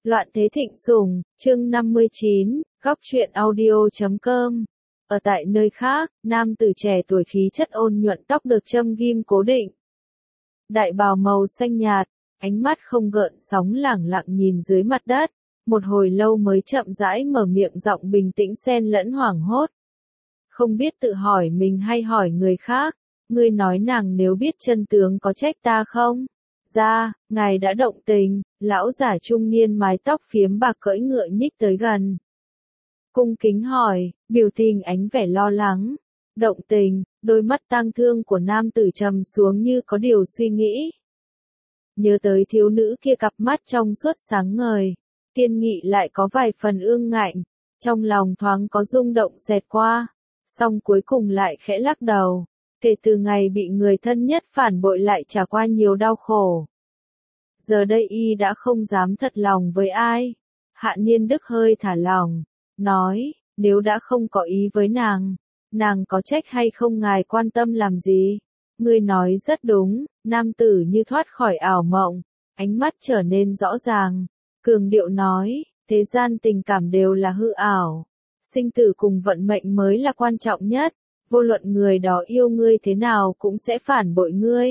Loạn thế thịnh sủng, chương 59, góc truyện audio.com. Ở tại nơi khác, nam tử trẻ tuổi khí chất ôn nhuận, tóc được châm ghim cố định. Đại bào màu xanh nhạt, ánh mắt không gợn sóng lẳng lặng nhìn dưới mặt đất, một hồi lâu mới chậm rãi mở miệng, giọng bình tĩnh xen lẫn hoảng hốt. Không biết tự hỏi mình hay hỏi người khác, ngươi nói nàng nếu biết chân tướng có trách ta không? Ra, ngài đã động tình, lão giả trung niên mái tóc phiếm bạc cưỡi ngựa nhích tới gần. Cung kính hỏi, biểu tình ánh vẻ lo lắng. Động tình, đôi mắt tang thương của nam tử trầm xuống như có điều suy nghĩ. Nhớ tới thiếu nữ kia, cặp mắt trong suốt sáng ngời, kiên nghị lại có vài phần ương ngạnh, trong lòng thoáng có rung động xẹt qua, song cuối cùng lại khẽ lắc đầu. Kể từ ngày bị người thân nhất phản bội lại trải qua nhiều đau khổ. Giờ đây y đã không dám thật lòng với ai. Hạ Niên Đức hơi thả lỏng, nói, nếu đã không có ý với nàng có trách hay không ngài quan tâm làm gì? Ngươi nói rất đúng, nam tử như thoát khỏi ảo mộng, ánh mắt trở nên rõ ràng, cường điệu nói, thế gian tình cảm đều là hư ảo, sinh tử cùng vận mệnh mới là quan trọng nhất. Vô luận người đó yêu ngươi thế nào cũng sẽ phản bội ngươi.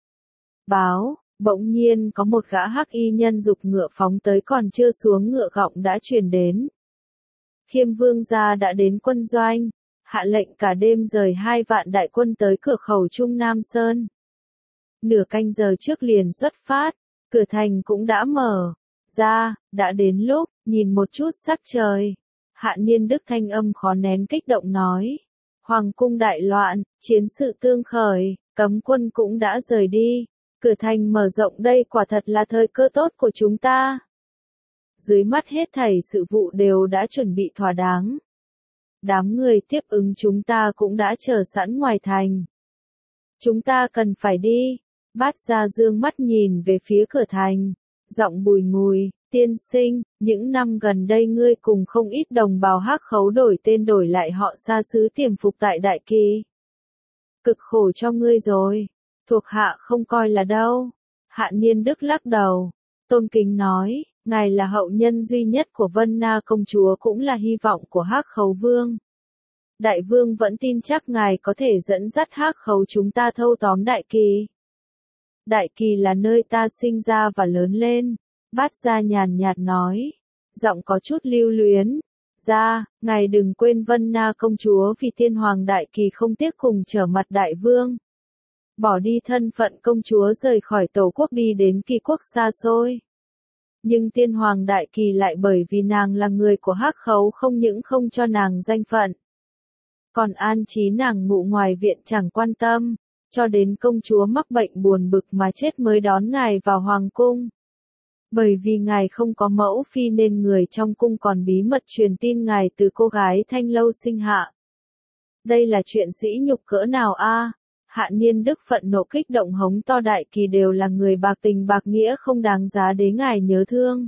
Báo, bỗng nhiên có một gã hắc y nhân giục ngựa phóng tới, còn chưa xuống ngựa gọng đã truyền đến. Khiêm vương gia đã đến quân doanh, hạ lệnh cả đêm rời 2 vạn đại quân tới cửa khẩu Trung Nam Sơn. Nửa canh giờ trước liền xuất phát, cửa thành cũng đã mở ra, đã đến lúc, nhìn một chút sắc trời. Hạ Niên Đức thanh âm khó nén kích động nói. Hoàng cung đại loạn, chiến sự tương khởi, cấm quân cũng đã rời đi, cửa thành mở rộng, đây quả thật là thời cơ tốt của chúng ta. Dưới mắt hết thảy sự vụ đều đã chuẩn bị thỏa đáng. Đám người tiếp ứng chúng ta cũng đã chờ sẵn ngoài thành. Chúng ta cần phải đi. Bát Gia dương mắt nhìn về phía cửa thành, giọng bùi ngùi. Tiên sinh, những năm gần đây ngươi cùng không ít đồng bào Hắc Khấu đổi tên đổi lại họ xa xứ tiềm phục tại Đại Kỳ. Cực khổ cho ngươi rồi, thuộc hạ không coi là đâu. Hạ Niên Đức lắc đầu, tôn kính nói, ngài là hậu nhân duy nhất của Vân Na công chúa, cũng là hy vọng của Hắc Khấu vương. Đại vương vẫn tin chắc ngài có thể dẫn dắt Hắc Khấu chúng ta thâu tóm Đại Kỳ. Đại Kỳ là nơi ta sinh ra và lớn lên. Bát Gia nhàn nhạt nói, giọng có chút lưu luyến. Ra, ngài đừng quên Vân Na công chúa vì tiên hoàng Đại Kỳ không tiếc cùng trở mặt đại vương. Bỏ đi thân phận công chúa, rời khỏi tổ quốc đi đến kỳ quốc xa xôi. Nhưng tiên hoàng Đại Kỳ lại bởi vì nàng là người của Hắc Khấu không những không cho nàng danh phận, còn an trí nàng ngủ ngoài viện chẳng quan tâm, cho đến công chúa mắc bệnh buồn bực mà chết mới đón ngài vào hoàng cung. Bởi vì ngài không có mẫu phi nên người trong cung còn bí mật truyền tin ngài từ cô gái Thanh Lâu sinh hạ. Đây là chuyện sỉ nhục cỡ nào a? Hạ Niên Đức phẫn nộ kích động hống to, Đại Kỳ đều là người bạc tình bạc nghĩa, không đáng giá để ngài nhớ thương.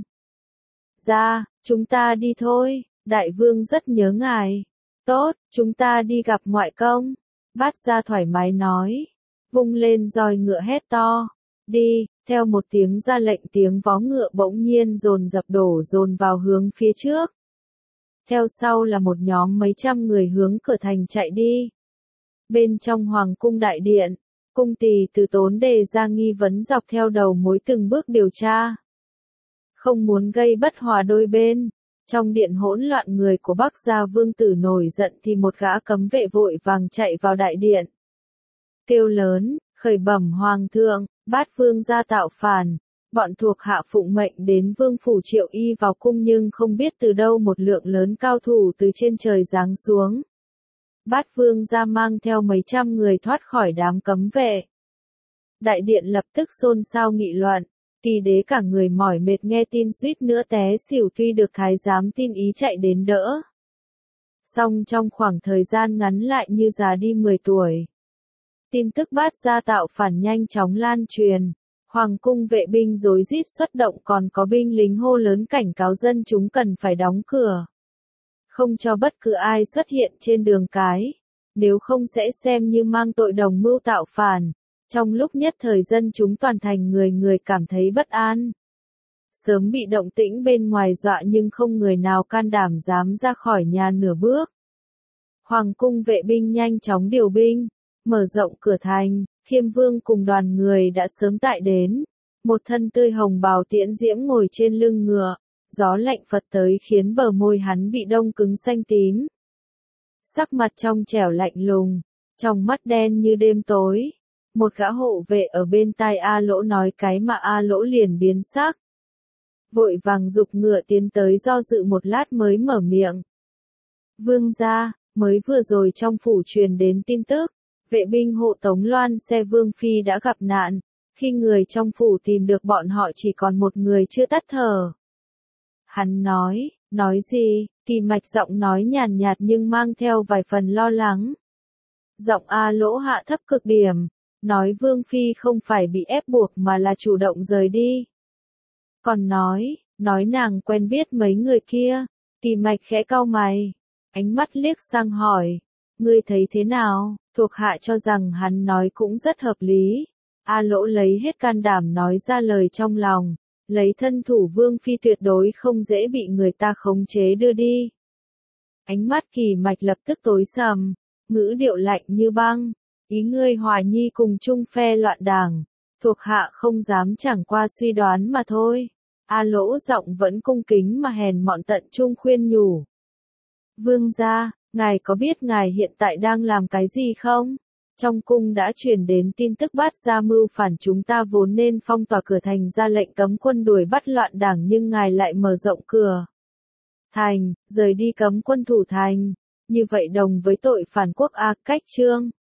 Ra, chúng ta đi thôi, đại vương rất nhớ ngài. Tốt, chúng ta đi gặp ngoại công. Bát Gia thoải mái nói, vung lên roi ngựa hét to. Đi, theo một tiếng ra lệnh, tiếng vó ngựa bỗng nhiên dồn dập đổ dồn vào hướng phía trước. Theo sau là một nhóm mấy trăm người hướng cửa thành chạy đi. Bên trong hoàng cung đại điện, cung tỳ từ Tốn đề ra nghi vấn dọc theo đầu mối từng bước điều tra. Không muốn gây bất hòa đôi bên, trong điện hỗn loạn, người của Bắc Gia vương tử nổi giận thì một gã cấm vệ vội vàng chạy vào đại điện. Kêu lớn, khởi bẩm hoàng thượng, Bát vương gia tạo phản, bọn thuộc hạ phụng mệnh đến vương phủ triệu y vào cung, nhưng không biết từ đâu một lượng lớn cao thủ từ trên trời giáng xuống. Bát vương gia mang theo mấy trăm người thoát khỏi đám cấm vệ. Đại điện lập tức xôn xao nghị luận, Kỳ đế cả người mỏi mệt nghe tin suýt nữa té xỉu, tuy được thái giám tin ý chạy đến đỡ. Song trong khoảng thời gian ngắn lại như già đi 10 tuổi. Tin tức Bát Gia tạo phản nhanh chóng lan truyền, hoàng cung vệ binh rối rít xuất động, còn có binh lính hô lớn cảnh cáo dân chúng cần phải đóng cửa, không cho bất cứ ai xuất hiện trên đường cái, nếu không sẽ xem như mang tội đồng mưu tạo phản. Trong lúc nhất thời dân chúng toàn thành người người cảm thấy bất an. sớm bị động tĩnh bên ngoài dọa nhưng không người nào can đảm dám ra khỏi nhà nửa bước. Hoàng cung vệ binh nhanh chóng điều binh, mở rộng cửa thành, Khiêm Vương cùng đoàn người đã sớm tại đến. Một thân tươi hồng bào Tiễn Diễm ngồi trên lưng ngựa, gió lạnh phật tới khiến bờ môi hắn bị đông cứng xanh tím. Sắc mặt trong trẻo lạnh lùng, trong mắt đen như đêm tối. Một gã hộ vệ ở bên tai A Lỗ nói cái mà A Lỗ liền biến sắc. Vội vàng giục ngựa tiến tới do dự một lát mới mở miệng. Vương gia, mới vừa rồi trong phủ truyền đến tin tức, vệ binh hộ tống loan xe Vương Phi đã gặp nạn, khi người trong phủ tìm được bọn họ chỉ còn một người chưa tắt thở. Hắn nói gì, Kỳ Mạch giọng nói nhàn nhạt nhưng mang theo vài phần lo lắng. Giọng A Lỗ hạ thấp cực điểm, nói Vương Phi không phải bị ép buộc mà là chủ động rời đi. Còn nói nàng quen biết mấy người kia, Kỳ Mạch khẽ cau mày, ánh mắt liếc sang hỏi, ngươi thấy thế nào, thuộc hạ cho rằng hắn nói cũng rất hợp lý. A Lỗ lấy hết can đảm nói ra lời trong lòng, lấy thân thủ Vương Phi tuyệt đối không dễ bị người ta khống chế đưa đi. Ánh mắt Kỳ Mạch lập tức tối sầm, ngữ điệu lạnh như băng, ý ngươi Hòa Nhi cùng chung phe loạn đảng, thuộc hạ không dám chẳng qua suy đoán mà thôi. A Lỗ giọng vẫn cung kính mà hèn mọn tận trung khuyên nhủ. Vương gia, ngài có biết ngài hiện tại đang làm cái gì không? Trong cung đã truyền đến tin tức Bát Gia mưu phản, chúng ta vốn nên phong tỏa cửa thành ra lệnh cấm quân đuổi bắt loạn đảng nhưng ngài lại mở rộng cửa thành, rời đi cấm quân thủ thành. Như vậy đồng với tội phản quốc cách chương.